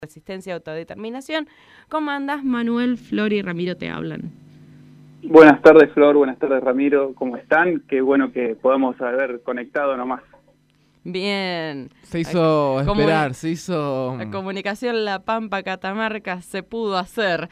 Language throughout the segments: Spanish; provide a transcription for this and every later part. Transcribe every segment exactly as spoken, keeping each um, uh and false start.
Resistencia y Autodeterminación. ¿Cómo andás, Manuel? Flor y Ramiro te hablan. Buenas tardes, Flor. Buenas tardes, Ramiro. ¿Cómo están? Qué bueno que podamos haber conectado nomás. Bien. Se hizo Comuni- esperar, se hizo... La comunicación La Pampa-Catamarca se pudo hacer.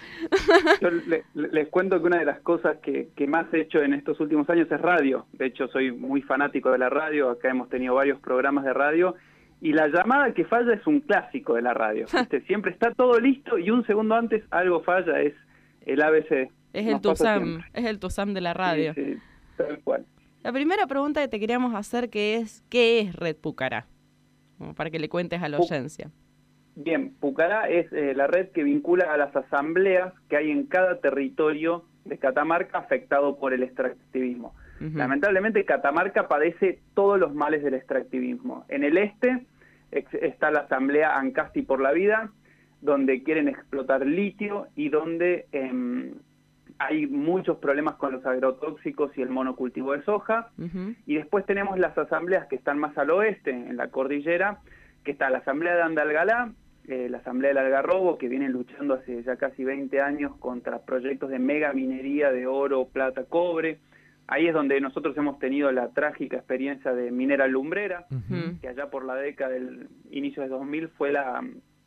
Yo le, les cuento que una de las cosas que, que más he hecho en estos últimos años es radio. De hecho, soy muy fanático de la radio. Acá hemos tenido varios programas de radio. Y la llamada que falla es un clásico de la radio. ¿Viste? Siempre está todo listo y un segundo antes algo falla. Es el A B C. Es el TUSAM, es el TUSAM de la radio. Sí, sí, tal cual. La primera pregunta que te queríamos hacer que es, ¿qué es Red Pucará? Como para que le cuentes a la audiencia. Bien, Pucará es eh, la red que vincula a las asambleas que hay en cada territorio de Catamarca afectado por el extractivismo. Uh-huh. Lamentablemente Catamarca padece todos los males del extractivismo. En el este ex- está la asamblea Ancasti por la Vida, donde quieren explotar litio y donde eh, hay muchos problemas con los agrotóxicos y el monocultivo de soja. Uh-huh. Y después tenemos las asambleas que están más al oeste, en la cordillera, que está la asamblea de Andalgalá, eh, la asamblea del Algarrobo, que vienen luchando hace ya casi veinte años contra proyectos de mega minería de oro, plata, cobre. Ahí es donde nosotros hemos tenido la trágica experiencia de Minera Lumbrera, uh-huh. que allá por la década del inicio de dos mil fue la,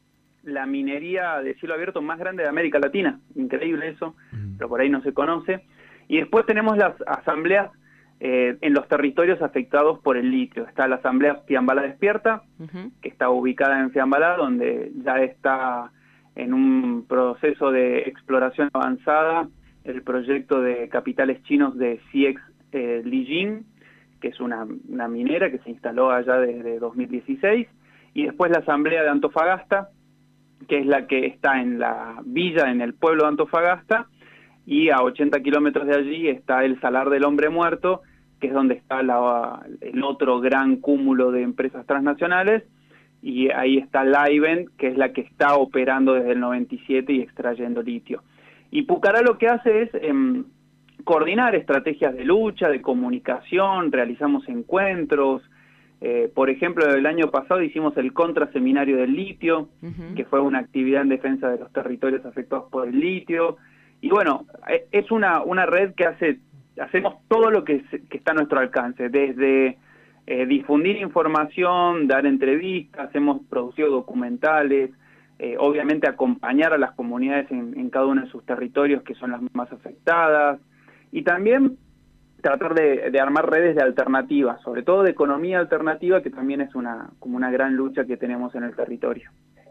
la minería de cielo abierto más grande de América Latina. Increíble eso, uh-huh. pero por ahí no se conoce. Y después tenemos las asambleas eh, en los territorios afectados por el litio. Está la asamblea Fiambalá Despierta, uh-huh. que está ubicada en Fiambalá, donde ya está en un proceso de exploración avanzada el proyecto de capitales chinos de C I E X eh, Lijin, que es una, una minera que se instaló allá desde dos mil dieciséis, y después la asamblea de Antofagasta, que es la que está en la villa, en el pueblo de Antofagasta, y a ochenta kilómetros de allí está el Salar del Hombre Muerto, que es donde está la, el otro gran cúmulo de empresas transnacionales, y ahí está Livent, que es la que está operando desde el noventa y siete y extrayendo litio. Y Pucará lo que hace es eh, coordinar estrategias de lucha, de comunicación, realizamos encuentros. Eh, por ejemplo, el año pasado hicimos el contraseminario del litio, uh-huh. que fue una actividad en defensa de los territorios afectados por el litio. Y bueno, es una, una red que hace hacemos todo lo que, se, que está a nuestro alcance, desde eh, difundir información, dar entrevistas, hemos producido documentales, Eh, obviamente acompañar a las comunidades en, en cada uno de sus territorios que son las más afectadas, y también tratar de, de armar redes de alternativas, sobre todo de economía alternativa, que también es una como una gran lucha que tenemos en el territorio.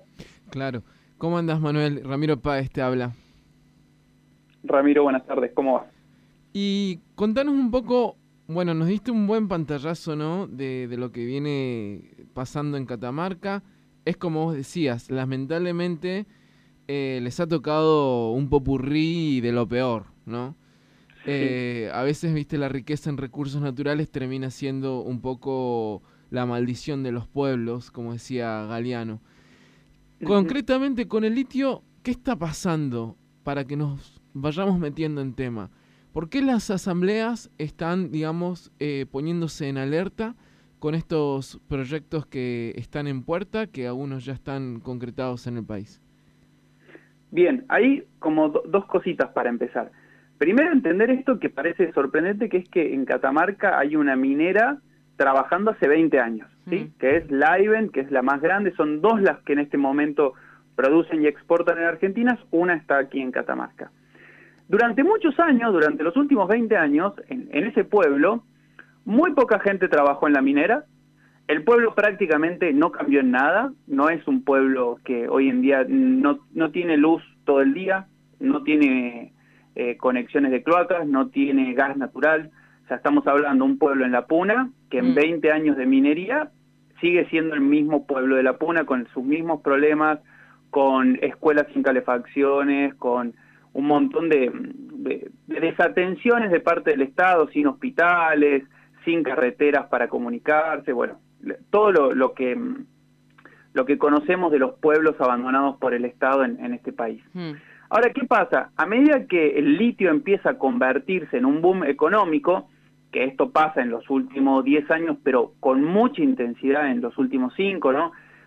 Claro. ¿Cómo andas, Manuel? Ramiro Páez te habla. Ramiro, buenas tardes, ¿cómo vas? Y contanos un poco, bueno, nos diste un buen pantallazo, ¿no?, de, de lo que viene pasando en Catamarca. Es como vos decías, lamentablemente eh, les ha tocado un popurrí de lo peor, ¿no? Sí. Eh, a veces, viste, la riqueza en recursos naturales termina siendo un poco la maldición de los pueblos, como decía Galeano. Uh-huh. Concretamente con el litio, ¿qué está pasando para que nos vayamos metiendo en tema? ¿Por qué las asambleas están, digamos, eh, poniéndose en alerta con estos proyectos que están en puerta, que algunos ya están concretados en el país? Bien, hay como do- dos cositas para empezar. Primero, entender esto que parece sorprendente, que es que en Catamarca hay una minera trabajando hace veinte años, ¿sí? Mm. Que es Livent, que es la más grande. Son dos las que en este momento producen y exportan en Argentina, una está aquí en Catamarca. Durante muchos años, durante los últimos veinte años, en, en ese pueblo, muy poca gente trabajó en la minera. El pueblo prácticamente no cambió en nada. No es un pueblo que hoy en día no, no tiene luz todo el día, no tiene eh, conexiones de cloacas, no tiene gas natural. O sea, estamos hablando de un pueblo en La Puna que en mm. veinte años de minería sigue siendo el mismo pueblo de La Puna, con sus mismos problemas, con escuelas sin calefacciones, con un montón de, de, de desatenciones de parte del Estado, sin hospitales, sin carreteras para comunicarse, bueno, todo lo, lo que lo que conocemos de los pueblos abandonados por el Estado en, en este país. Hmm. Ahora, ¿qué pasa? A medida que el litio empieza a convertirse en un boom económico, que esto pasa en los últimos diez años, pero con mucha intensidad en los últimos cinco, ¿no?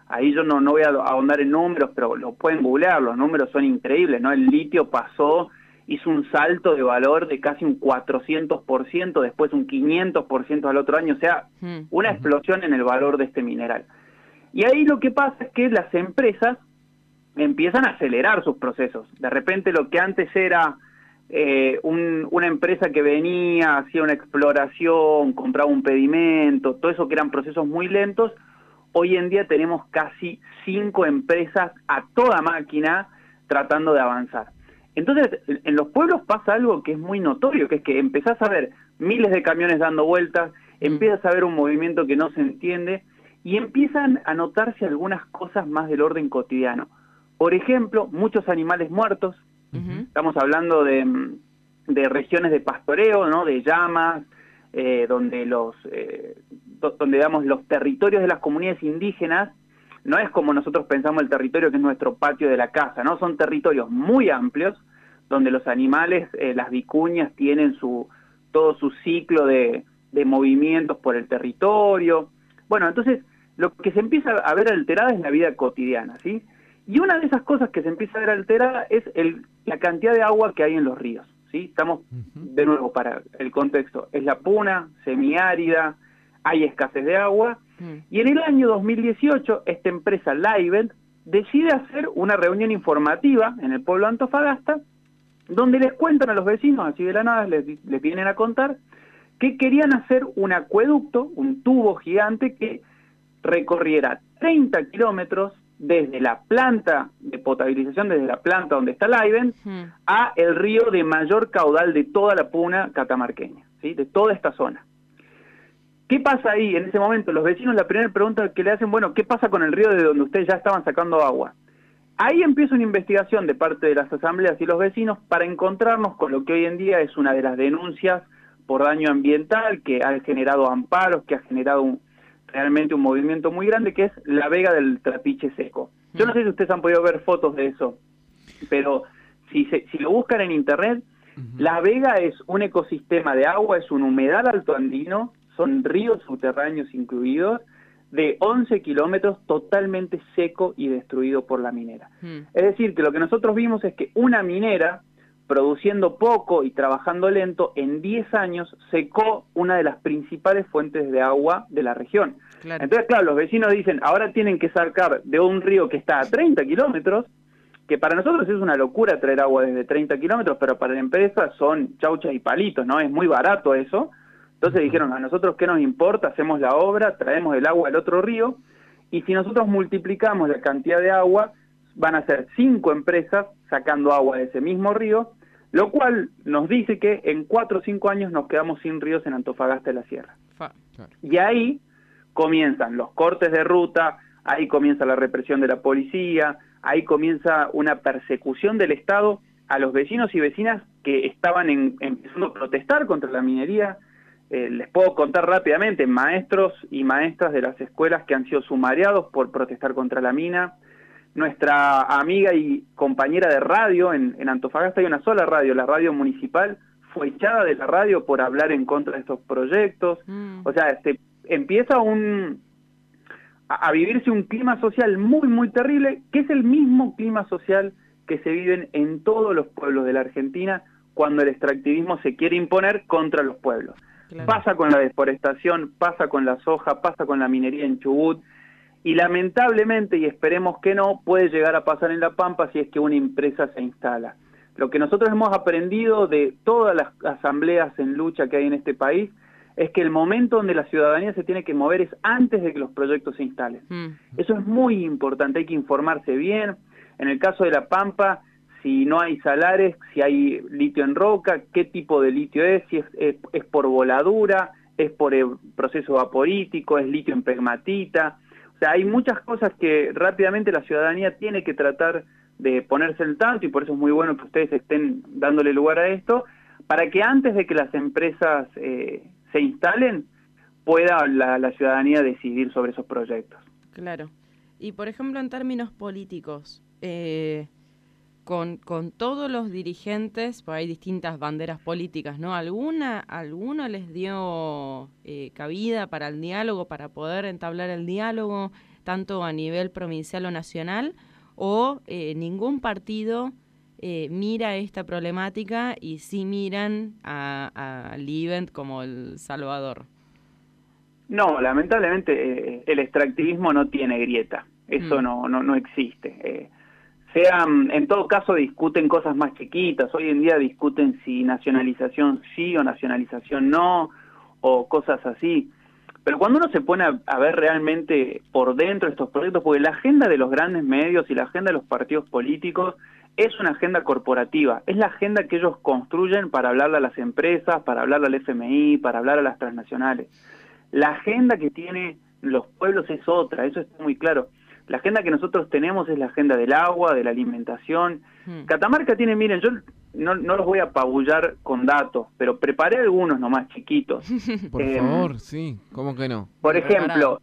ahí yo no, no voy a ahondar en números, pero lo pueden googlear, los números son increíbles, ¿no? El litio pasó, hizo un salto de valor de casi un cuatrocientos por ciento, después un quinientos por ciento al otro año, o sea, una explosión en el valor de este mineral. Y ahí lo que pasa es que las empresas empiezan a acelerar sus procesos. De repente lo que antes era eh, un, una empresa que venía, hacía una exploración, compraba un pedimento, todo eso que eran procesos muy lentos, hoy en día tenemos casi cinco empresas a toda máquina tratando de avanzar. Entonces, en los pueblos pasa algo que es muy notorio, que es que empezás a ver miles de camiones dando vueltas, empiezas a ver un movimiento que no se entiende, y empiezan a notarse algunas cosas más del orden cotidiano. Por ejemplo, muchos animales muertos. Uh-huh. Estamos hablando de, de regiones de pastoreo, ¿no? De llamas, eh, donde los eh, do, donde damos los territorios de las comunidades indígenas. No es como nosotros pensamos el territorio que es nuestro patio de la casa, ¿no? Son territorios muy amplios, donde los animales, eh, las vicuñas, tienen su todo su ciclo de, de movimientos por el territorio. Bueno, entonces, lo que se empieza a ver alterada es la vida cotidiana, ¿sí? Y una de esas cosas que se empieza a ver alterada es el, la cantidad de agua que hay en los ríos, ¿sí? Estamos, de nuevo, para el contexto, es la puna, semiárida, hay escasez de agua, y en el año dos mil dieciocho, esta empresa Livent decide hacer una reunión informativa en el pueblo de Antofagasta, donde les cuentan a los vecinos, así de la nada, les, les vienen a contar, que querían hacer un acueducto, un tubo gigante que recorriera treinta kilómetros desde la planta de potabilización, desde la planta donde está Livent, uh-huh. a el río de mayor caudal de toda la puna catamarqueña, ¿sí? De toda esta zona. ¿Qué pasa ahí en ese momento? Los vecinos, la primera pregunta que le hacen, bueno, ¿qué pasa con el río de donde ustedes ya estaban sacando agua? Ahí empieza una investigación de parte de las asambleas y los vecinos para encontrarnos con lo que hoy en día es una de las denuncias por daño ambiental, que ha generado amparos, que ha generado un realmente un movimiento muy grande, que es la vega del trapiche seco. Yo no sé si ustedes han podido ver fotos de eso, pero si, se, si lo buscan en internet, uh-huh. la vega es un ecosistema de agua, es un humedal altoandino, son ríos subterráneos incluidos, de once kilómetros totalmente seco y destruido por la minera. Uh-huh. Es decir, que lo que nosotros vimos es que una minera, produciendo poco y trabajando lento, en diez años secó una de las principales fuentes de agua de la región. Claro. Entonces, claro, los vecinos dicen, ahora tienen que sacar de un río que está a treinta kilómetros, que para nosotros es una locura traer agua desde treinta kilómetros, pero para la empresa son chauchas y palitos, ¿no? Es muy barato eso. Entonces dijeron, a nosotros qué nos importa, hacemos la obra, traemos el agua del otro río, y si nosotros multiplicamos la cantidad de agua, van a ser cinco empresas sacando agua de ese mismo río, lo cual nos dice que en cuatro o cinco años nos quedamos sin ríos en Antofagasta de la Sierra. Y ahí comienzan los cortes de ruta, ahí comienza la represión de la policía, ahí comienza una persecución del Estado a los vecinos y vecinas que estaban en, empezando a protestar contra la minería. Eh, les puedo contar rápidamente, maestros y maestras de las escuelas que han sido sumariados por protestar contra la mina. Nuestra amiga y compañera de radio en, en Antofagasta hay una sola radio, la radio municipal, fue echada de la radio por hablar en contra de estos proyectos. Mm. O sea, se empieza un a, a vivirse un clima social muy, muy terrible, que es el mismo clima social que se vive en todos los pueblos de la Argentina cuando el extractivismo se quiere imponer contra los pueblos. Claro. Pasa con la deforestación, pasa con la soja, pasa con la minería en Chubut, y lamentablemente, y esperemos que no, puede llegar a pasar en La Pampa si es que una empresa se instala. Lo que nosotros hemos aprendido de todas las asambleas en lucha que hay en este país es que el momento donde la ciudadanía se tiene que mover es antes de que los proyectos se instalen. Mm. Eso es muy importante, hay que informarse bien. En el caso de La Pampa, si no hay salares, si hay litio en roca, qué tipo de litio es, si es, es, es por voladura, es por el proceso vaporítico, es litio en pegmatita. O sea, hay muchas cosas que rápidamente la ciudadanía tiene que tratar de ponerse al tanto, y por eso es muy bueno que ustedes estén dándole lugar a esto, para que antes de que las empresas eh, se instalen, pueda la, la ciudadanía decidir sobre esos proyectos. Claro. Y, por ejemplo, en términos políticos, eh, con, con todos los dirigentes, pues hay distintas banderas políticas, ¿no? ¿Alguna, alguno les dio eh, cabida para el diálogo, para poder entablar el diálogo? tanto a nivel provincial o nacional, o eh, ningún partido eh, mira esta problemática y sí miran al Livent como el salvador? No, lamentablemente eh, el extractivismo no tiene grieta, eso mm. no, no, no existe. Eh, sea, en todo caso discuten cosas más chiquitas, hoy en día discuten si nacionalización sí o nacionalización no, o cosas así. Pero cuando uno se pone a, a ver realmente por dentro estos proyectos, porque la agenda de los grandes medios y la agenda de los partidos políticos es una agenda corporativa, es la agenda que ellos construyen para hablarle a las empresas, para hablarle al F M I, para hablar a las transnacionales. La agenda que tienen los pueblos es otra, eso está muy claro. La agenda que nosotros tenemos es la agenda del agua, de la alimentación. Hmm. Catamarca tiene, miren, yo no, no los voy a apabullar con datos, pero preparé algunos nomás chiquitos. Por eh, favor, sí, ¿cómo que no? Por ejemplo,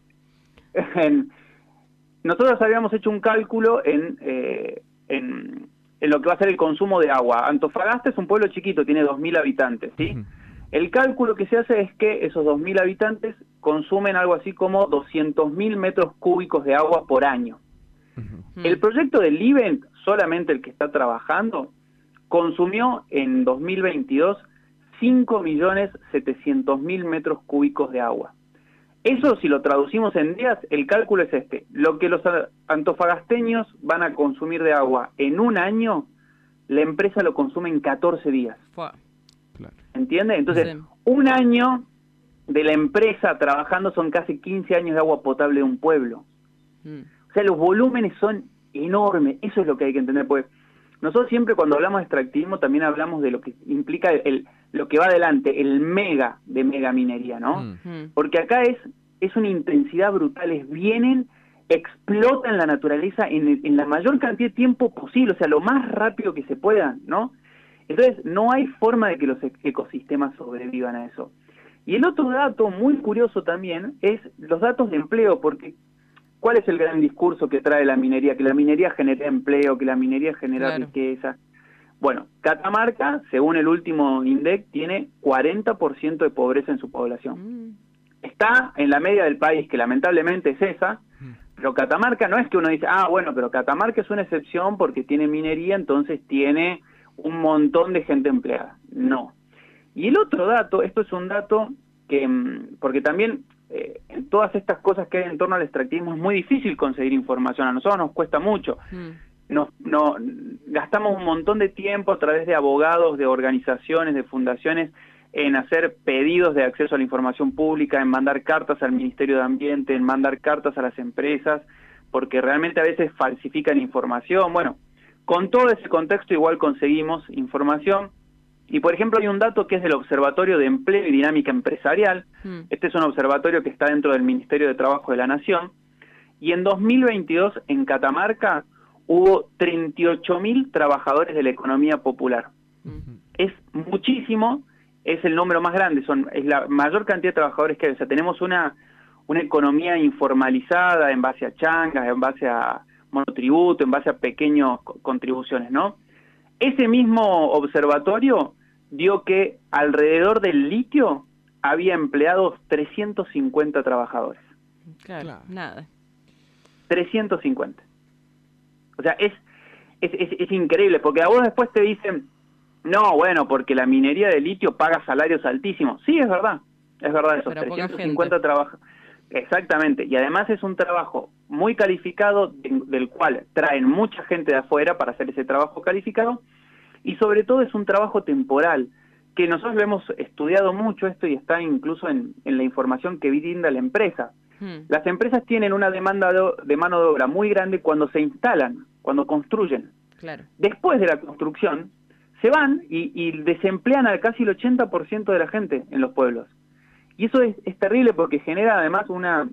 en, nosotros habíamos hecho un cálculo en, eh, en, en lo que va a ser el consumo de agua. Antofagasta es un pueblo chiquito, tiene dos mil habitantes, ¿sí? Uh-huh. El cálculo que se hace es que esos dos mil habitantes consumen algo así como doscientos mil metros cúbicos de agua por año. Uh-huh. El proyecto del Livent, solamente el que está trabajando, consumió en dos mil veintidós cinco millones setecientos mil metros cúbicos de agua. Eso, si lo traducimos en días, el cálculo es este. Lo que los antofagasteños van a consumir de agua en un año, la empresa lo consume en catorce días. Wow. ¿Entiende? Entonces, sí. un año de la empresa trabajando son casi quince años de agua potable de un pueblo. Mm. O sea, los volúmenes son enormes. Eso es lo que hay que entender. Porque nosotros siempre cuando hablamos de extractivismo también hablamos de lo que implica el, el lo que va adelante, el mega de mega minería, ¿no? Mm. Porque acá es, es una intensidad brutal. Es vienen, explotan la naturaleza en, en la mayor cantidad de tiempo posible. O sea, lo más rápido que se pueda, ¿no? Entonces, no hay forma de que los ecosistemas sobrevivan a eso. Y el otro dato muy curioso también es los datos de empleo, porque ¿cuál es el gran discurso que trae la minería? Que la minería genera empleo, que la minería genera claro. riqueza. Bueno, Catamarca, según el último INDEC, tiene cuarenta por ciento de pobreza en su población. Mm. Está en la media del país, que lamentablemente es esa, mm. pero Catamarca no es que uno dice, ah, bueno, pero Catamarca es una excepción porque tiene minería, entonces tiene un montón de gente empleada. No. Y el otro dato, esto es un dato que, porque también eh, todas estas cosas que hay en torno al extractivismo es muy difícil conseguir información, a nosotros nos cuesta mucho. Mm. Nos, no, gastamos un montón de tiempo a través de abogados, de organizaciones, de fundaciones, en hacer pedidos de acceso a la información pública, en mandar cartas al Ministerio de Ambiente, en mandar cartas a las empresas, porque realmente a veces falsifican información. Bueno, con todo ese contexto igual conseguimos información y por ejemplo hay un dato que es del Observatorio de Empleo y Dinámica Empresarial. Mm. Este es un observatorio que está dentro del Ministerio de Trabajo de la Nación y en dos mil veintidós en Catamarca hubo treinta y ocho mil trabajadores de la economía popular. Mm. Es muchísimo, es el número más grande, son es la mayor cantidad de trabajadores que hay. O sea, tenemos una, una economía informalizada en base a changas, en base a monotributo, en base a pequeñas contribuciones, ¿no? Ese mismo observatorio dio que alrededor del litio había empleados trescientos cincuenta trabajadores. Claro, claro. Nada. trescientos cincuenta. O sea, es, es, es, es increíble, porque a vos después te dicen, no, bueno, porque la minería de litio paga salarios altísimos. Sí, es verdad, es verdad eso, pero trescientos cincuenta trabajadores. Exactamente, y además es un trabajo muy calificado, de, del cual traen mucha gente de afuera para hacer ese trabajo calificado, y sobre todo es un trabajo temporal, que nosotros lo hemos estudiado mucho esto y está incluso en, en la información que brinda la empresa. Hmm. Las empresas tienen una demanda de, de mano de obra muy grande cuando se instalan, cuando construyen. Claro. Después de la construcción, se van y, y desemplean a casi el ochenta por ciento de la gente en los pueblos. Y eso es, es terrible porque genera además una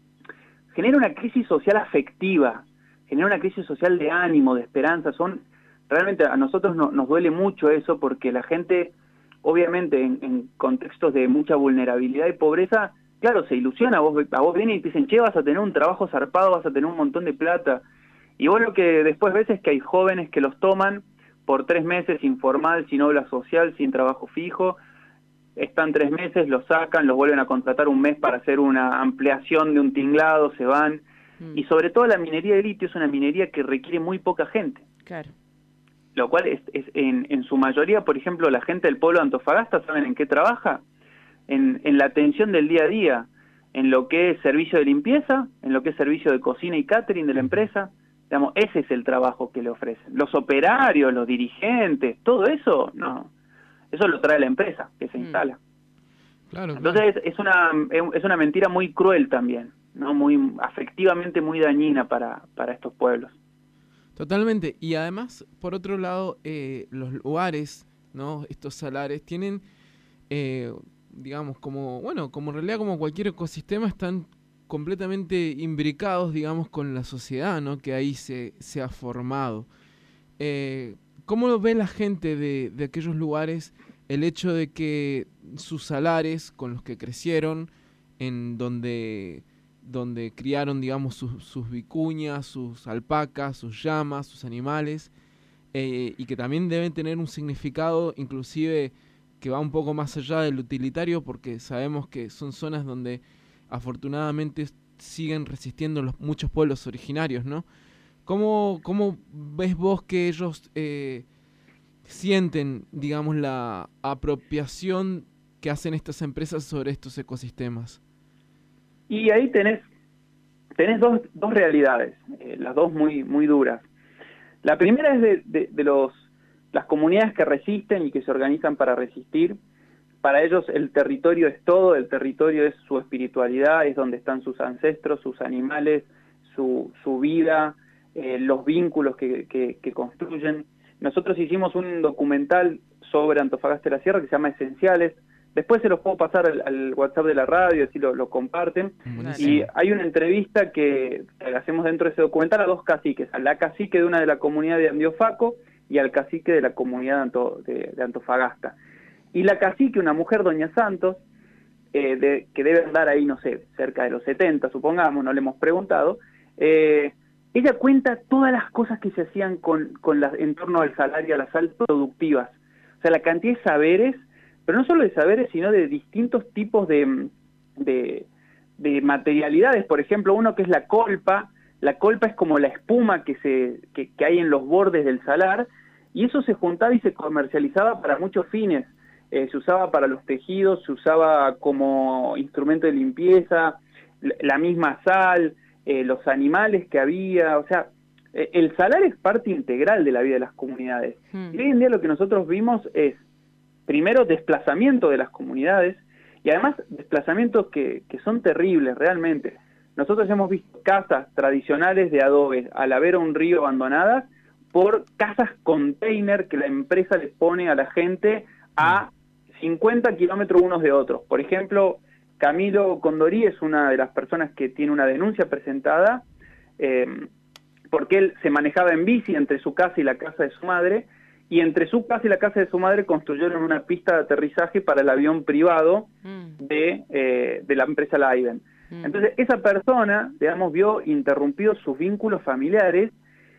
genera una crisis social afectiva, genera una crisis social de ánimo, de esperanza. Son realmente a nosotros no, nos duele mucho eso porque la gente, obviamente en, en contextos de mucha vulnerabilidad y pobreza, claro, se ilusiona. A vos, a vos vienen y te dicen, che, vas a tener un trabajo zarpado, vas a tener un montón de plata. Y vos lo que después ves es que hay jóvenes que los toman por tres meses informal, sin obra social, sin trabajo fijo. Están tres meses, los sacan, los vuelven a contratar un mes para hacer una ampliación de un tinglado, se van. Mm. Y sobre todo la minería de litio es una minería que requiere muy poca gente. Claro. Lo cual es, es en, en su mayoría, por ejemplo, la gente del pueblo de Antofagasta, ¿saben en qué trabaja? En, en la atención del día a día, en lo que es servicio de limpieza, en lo que es servicio de cocina y catering de la empresa. Digamos, ese es el trabajo que le ofrecen. Los operarios, los dirigentes, todo eso, no. Eso lo trae la empresa que se instala. Claro, Entonces claro. es una es una mentira muy cruel también, no, muy afectivamente muy dañina para para estos pueblos. Totalmente. Y además, por otro lado, eh, los lugares, ¿no? Estos salares tienen, eh, digamos, como, bueno, como en realidad como cualquier ecosistema, están completamente imbricados, digamos, con la sociedad, ¿no? Que ahí se, se ha formado. Eh, ¿Cómo lo ve la gente de, de aquellos lugares el hecho de que sus salares con los que crecieron, en donde... donde criaron, digamos, sus, sus vicuñas, sus alpacas, sus llamas, sus animales, eh, y que también deben tener un significado inclusive que va un poco más allá del utilitario, porque sabemos que son zonas donde afortunadamente siguen resistiendo los muchos pueblos originarios, ¿no? ¿Cómo, cómo ves vos que ellos eh, sienten, digamos, la apropiación que hacen estas empresas sobre estos ecosistemas? Y ahí tenés tenés dos, dos realidades, eh, las dos muy muy duras. La primera es de, de, de los las comunidades que resisten y que se organizan para resistir. Para ellos el territorio es todo, el territorio es su espiritualidad, es donde están sus ancestros, sus animales, su, su vida, eh, los vínculos que, que, que construyen. Nosotros hicimos un documental sobre Antofagasta de la Sierra que se llama Esenciales. Después se los puedo pasar al, al WhatsApp de la radio, así lo, lo comparten. Buenísimo. Y hay una entrevista que, que hacemos dentro de ese documental a dos caciques, a la cacique de una de la comunidad de Andiofaco y al cacique de la comunidad de, Anto, de, de Antofagasta. Y la cacique, una mujer, doña Santos, eh, de, que debe andar ahí, no sé, cerca de los setenta, supongamos, no le hemos preguntado, eh, ella cuenta todas las cosas que se hacían con, con la, en torno al salario, a las altas productivas. O sea, la cantidad de saberes, pero no solo de saberes, sino de distintos tipos de, de, de materialidades. Por ejemplo, uno que es la colpa. La colpa es como la espuma que, se, que, que hay en los bordes del salar, y eso se juntaba y se comercializaba para muchos fines. Eh, se usaba para los tejidos, se usaba como instrumento de limpieza, la misma sal, eh, los animales que había, o sea, eh, el salar es parte integral de la vida de las comunidades. Hmm. Y hoy en día lo que nosotros vimos es, primero, desplazamiento de las comunidades, y además desplazamientos que, que son terribles realmente. Nosotros hemos visto casas tradicionales de adobe al haber un río abandonadas por casas container que la empresa les pone a la gente a cincuenta kilómetros unos de otros. Por ejemplo, Camilo Condorí es una de las personas que tiene una denuncia presentada eh, porque él se manejaba en bici entre su casa y la casa de su madre, y entre su casa y la casa de su madre construyeron una pista de aterrizaje para el avión privado mm. de, eh, de la empresa Livent. Mm. Entonces, esa persona, digamos, vio interrumpidos sus vínculos familiares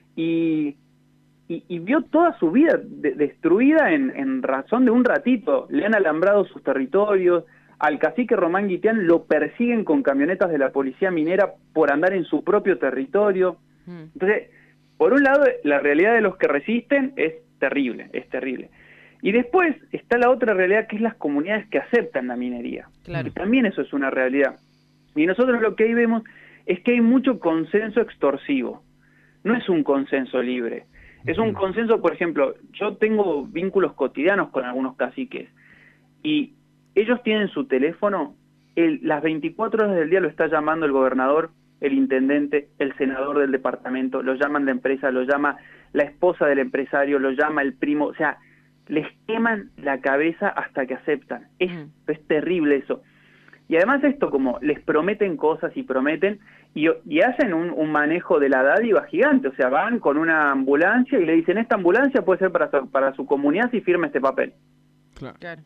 y, y, y vio toda su vida de, destruida en, en razón de un ratito. Le han alambrado sus territorios. Al cacique Román Guitián lo persiguen con camionetas de la policía minera por andar en su propio territorio. Mm. Entonces, por un lado, la realidad de los que resisten es terrible, es terrible. Y después está la otra realidad, que es las comunidades que aceptan la minería. Claro. Y también eso es una realidad. Y nosotros lo que ahí vemos es que hay mucho consenso extorsivo. No es un consenso libre. Es un consenso, por ejemplo, yo tengo vínculos cotidianos con algunos caciques y ellos tienen su teléfono, el, las veinticuatro horas del día lo está llamando el gobernador, el intendente, el senador del departamento, lo llaman de empresa, lo llama la esposa del empresario, lo llama el primo, o sea, les queman la cabeza hasta que aceptan. Es, mm. es terrible eso. Y además esto, como les prometen cosas y prometen, y, y hacen un, un manejo de la dádiva gigante, o sea, van con una ambulancia y le dicen, esta ambulancia puede ser para su, para su comunidad si firma este papel. Claro.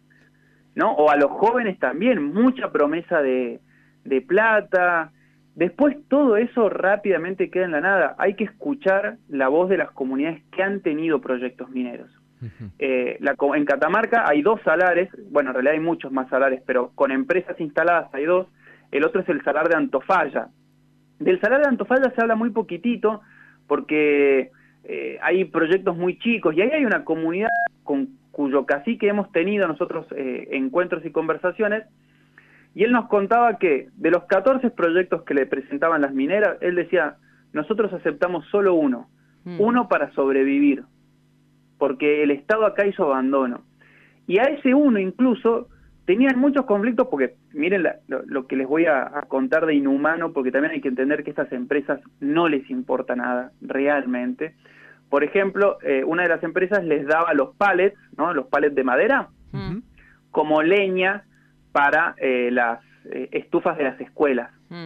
¿No? O a los jóvenes también, mucha promesa de, de plata. Después todo eso rápidamente queda en la nada. Hay que escuchar la voz de las comunidades que han tenido proyectos mineros. Uh-huh. eh, la, en Catamarca hay dos salares, bueno, en realidad hay muchos más salares, pero con empresas instaladas hay dos. El otro es el salar de Antofalla. Del Salar de Antofalla se habla muy poquitito porque eh, hay proyectos muy chicos y ahí hay una comunidad con cuyo cacique hemos tenido nosotros eh, encuentros y conversaciones, y él nos contaba que de los catorce proyectos que le presentaban las mineras, él decía, nosotros aceptamos solo uno, mm. uno para sobrevivir, porque el Estado acá hizo abandono. Y a ese uno incluso tenían muchos conflictos, porque miren la, lo, lo que les voy a, a contar de inhumano, porque también hay que entender que a estas empresas no les importa nada, realmente. Por ejemplo, eh, una de las empresas les daba los pallets, ¿no? Los pallets de madera, uh-huh. como leña para eh, las eh, estufas de las escuelas. Uh-huh.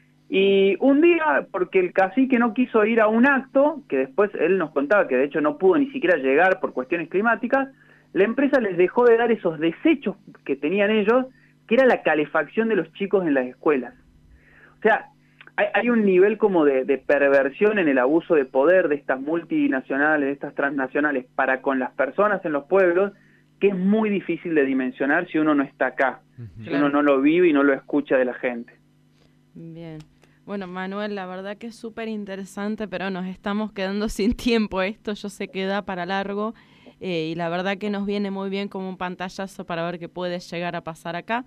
Y un día, porque el cacique no quiso ir a un acto, que después él nos contaba que de hecho no pudo ni siquiera llegar por cuestiones climáticas, la empresa les dejó de dar esos desechos que tenían ellos, que era la calefacción de los chicos en las escuelas. O sea, hay, hay un nivel como de, de perversión en el abuso de poder de estas multinacionales, de estas transnacionales, para con las personas en los pueblos, que es muy difícil de dimensionar si uno no está acá, uh-huh. si uno no lo vive y no lo escucha de la gente. Bien. Bueno, Manuel, la verdad que es súper interesante, pero nos estamos quedando sin tiempo. Esto yo sé que da para largo. Eh, y la verdad que nos viene muy bien como un pantallazo para ver qué puede llegar a pasar acá.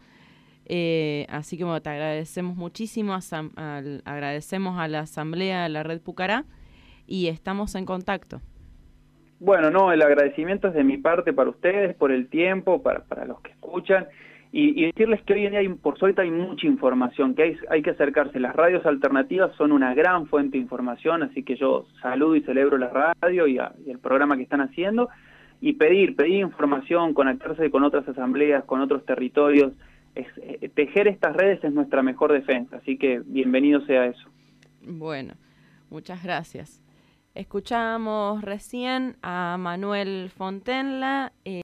Eh, así que bueno, te agradecemos muchísimo, a, a, agradecemos a la Asamblea de la Red Pucará y estamos en contacto. Bueno, no, el agradecimiento es de mi parte para ustedes, por el tiempo, para, para los que escuchan, y, y decirles que hoy en día, hay, por suerte, hay mucha información, que hay, hay que acercarse. Las radios alternativas son una gran fuente de información, así que yo saludo y celebro la radio y, a, y el programa que están haciendo, y pedir, pedir información, conectarse con otras asambleas, con otros territorios. Es, eh, tejer estas redes es nuestra mejor defensa, así que bienvenido sea eso. Bueno, muchas gracias. Escuchamos recién a Manuel Fontenla. Eh